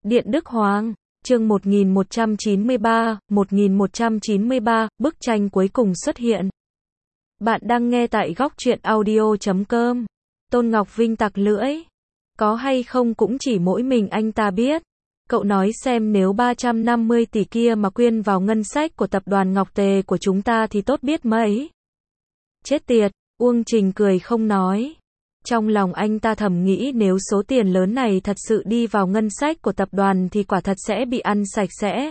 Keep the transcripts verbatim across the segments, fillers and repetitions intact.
Điện Đức Hoàng, chương một nghìn một trăm chín mươi ba, một nghìn một trăm chín mươi ba, bức tranh cuối cùng xuất hiện. Bạn đang nghe tại góc truyện audio chấm com. Tôn Ngọc Vinh tặc lưỡi. Có hay không cũng chỉ mỗi mình anh ta biết. Cậu nói xem nếu ba trăm năm mươi tỷ kia mà quyên vào ngân sách của tập đoàn Ngọc Tề của chúng ta thì tốt biết mấy. Chết tiệt, Uông Trình cười không nói. Trong lòng anh ta thầm nghĩ nếu số tiền lớn này thật sự đi vào ngân sách của tập đoàn thì quả thật sẽ bị ăn sạch sẽ.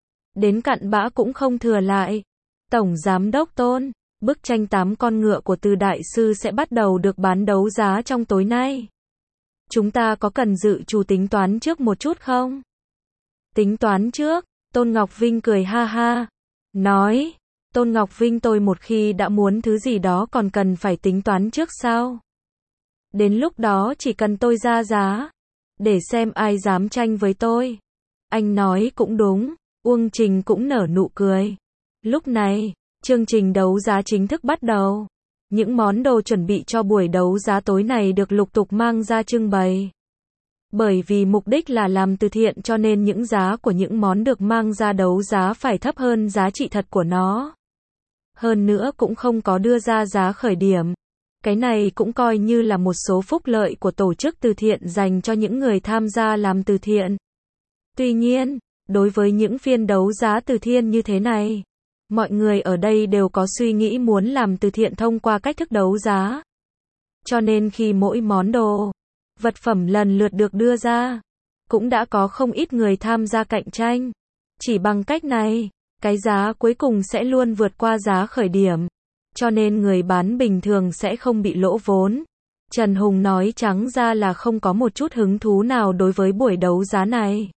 Đến cặn bã cũng không thừa lại. Tổng Giám đốc Tôn, bức tranh tám con ngựa của Từ Đại Sư sẽ bắt đầu được bán đấu giá trong tối nay. Chúng ta có cần dự trù tính toán trước một chút không? Tính toán trước, Tôn Ngọc Vinh cười ha ha. Nói, Tôn Ngọc Vinh tôi một khi đã muốn thứ gì đó còn cần phải tính toán trước sao? Đến lúc đó chỉ cần tôi ra giá, để xem ai dám tranh với tôi. Anh nói cũng đúng, Uông Trình cũng nở nụ cười. Lúc này, chương trình đấu giá chính thức bắt đầu. Những món đồ chuẩn bị cho buổi đấu giá tối này được lục tục mang ra trưng bày. Bởi vì mục đích là làm từ thiện cho nên những giá của những món được mang ra đấu giá phải thấp hơn giá trị thật của nó. Hơn nữa cũng không có đưa ra giá khởi điểm. Cái này cũng coi như là một số phúc lợi của tổ chức từ thiện dành cho những người tham gia làm từ thiện. Tuy nhiên, đối với những phiên đấu giá từ thiện như thế này, mọi người ở đây đều có suy nghĩ muốn làm từ thiện thông qua cách thức đấu giá. Cho nên khi mỗi món đồ, vật phẩm lần lượt được đưa ra, cũng đã có không ít người tham gia cạnh tranh. Chỉ bằng cách này, cái giá cuối cùng sẽ luôn vượt qua giá khởi điểm. Cho nên người bán bình thường sẽ không bị lỗ vốn. Trần Hùng nói trắng ra là không có một chút hứng thú nào đối với buổi đấu giá này.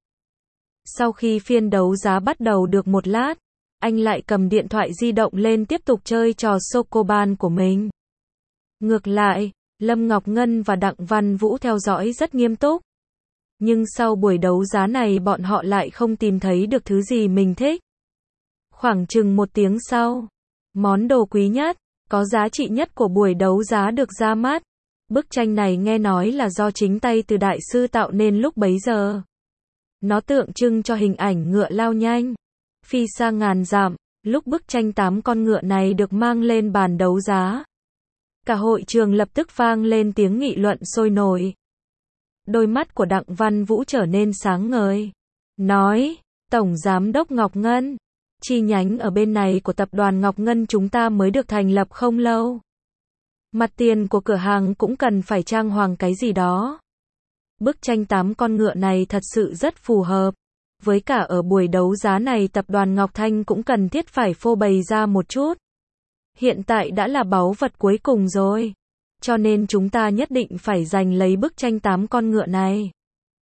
Sau khi phiên đấu giá bắt đầu được một lát, anh lại cầm điện thoại di động lên tiếp tục chơi trò Socoban của mình. Ngược lại, Lâm Ngọc Ngân và Đặng Văn Vũ theo dõi rất nghiêm túc. Nhưng sau buổi đấu giá này bọn họ lại không tìm thấy được thứ gì mình thích. Khoảng chừng một tiếng sau, món đồ quý nhất, có giá trị nhất của buổi đấu giá được ra mắt. Bức tranh này nghe nói là do chính tay Từ Đại Sư tạo nên lúc bấy giờ. Nó tượng trưng cho hình ảnh ngựa lao nhanh, phi xa ngàn dặm. Lúc bức tranh tám con ngựa này được mang lên bàn đấu giá, cả hội trường lập tức vang lên tiếng nghị luận sôi nổi. Đôi mắt của Đặng Văn Vũ trở nên sáng ngời. Nói, Tổng Giám đốc Ngọc Ngân, chi nhánh ở bên này của tập đoàn Ngọc Ngân chúng ta mới được thành lập không lâu. Mặt tiền của cửa hàng cũng cần phải trang hoàng cái gì đó. Bức tranh tám con ngựa này thật sự rất phù hợp. Với cả ở buổi đấu giá này tập đoàn Ngọc Thanh cũng cần thiết phải phô bày ra một chút. Hiện tại đã là báu vật cuối cùng rồi. Cho nên chúng ta nhất định phải giành lấy bức tranh tám con ngựa này.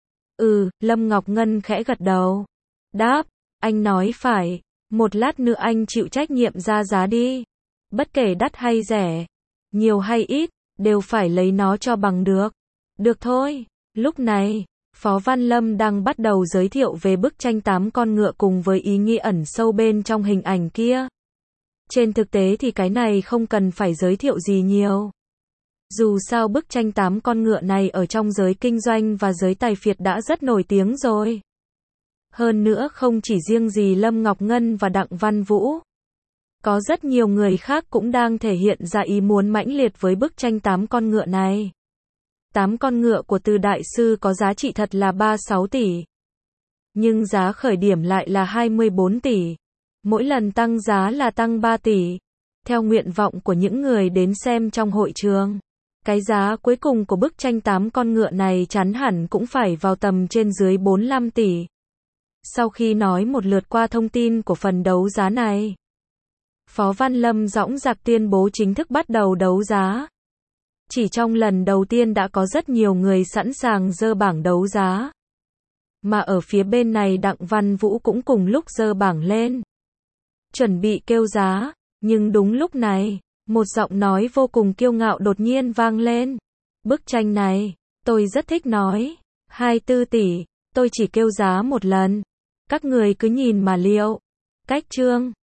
Ừ, Lâm Ngọc Ngân khẽ gật đầu. Đáp, anh nói phải. Một lát nữa anh chịu trách nhiệm ra giá đi. Bất kể đắt hay rẻ, nhiều hay ít, đều phải lấy nó cho bằng được. Được thôi. Lúc này, Phó Văn Lâm đang bắt đầu giới thiệu về bức tranh tám con ngựa cùng với ý nghĩa ẩn sâu bên trong hình ảnh kia. Trên thực tế thì cái này không cần phải giới thiệu gì nhiều. Dù sao bức tranh tám con ngựa này ở trong giới kinh doanh và giới tài phiệt đã rất nổi tiếng rồi. Hơn nữa không chỉ riêng gì Lâm Ngọc Ngân và Đặng Văn Vũ. Có rất nhiều người khác cũng đang thể hiện ra ý muốn mãnh liệt với bức tranh tám con ngựa này. Tám con ngựa của Từ Đại Sư có giá trị thật là ba mươi sáu tỷ. Nhưng giá khởi điểm lại là hai mươi bốn tỷ. Mỗi lần tăng giá là tăng ba tỷ. Theo nguyện vọng của những người đến xem trong hội trường, cái giá cuối cùng của bức tranh tám con ngựa này chắn hẳn cũng phải vào tầm trên dưới bốn mươi lăm tỷ. Sau khi nói một lượt qua thông tin của phần đấu giá này, Phó Văn Lâm dõng dạc tuyên bố chính thức bắt đầu đấu giá. Chỉ trong lần đầu tiên đã có rất nhiều người sẵn sàng dơ bảng đấu giá. Mà ở phía bên này Đặng Văn Vũ cũng cùng lúc dơ bảng lên, chuẩn bị kêu giá. Nhưng đúng lúc này, một giọng nói vô cùng kiêu ngạo đột nhiên vang lên. Bức tranh này, tôi rất thích nói. hai mươi tư tỷ, tôi chỉ kêu giá một lần. Các người cứ nhìn mà liệu. Cách chương.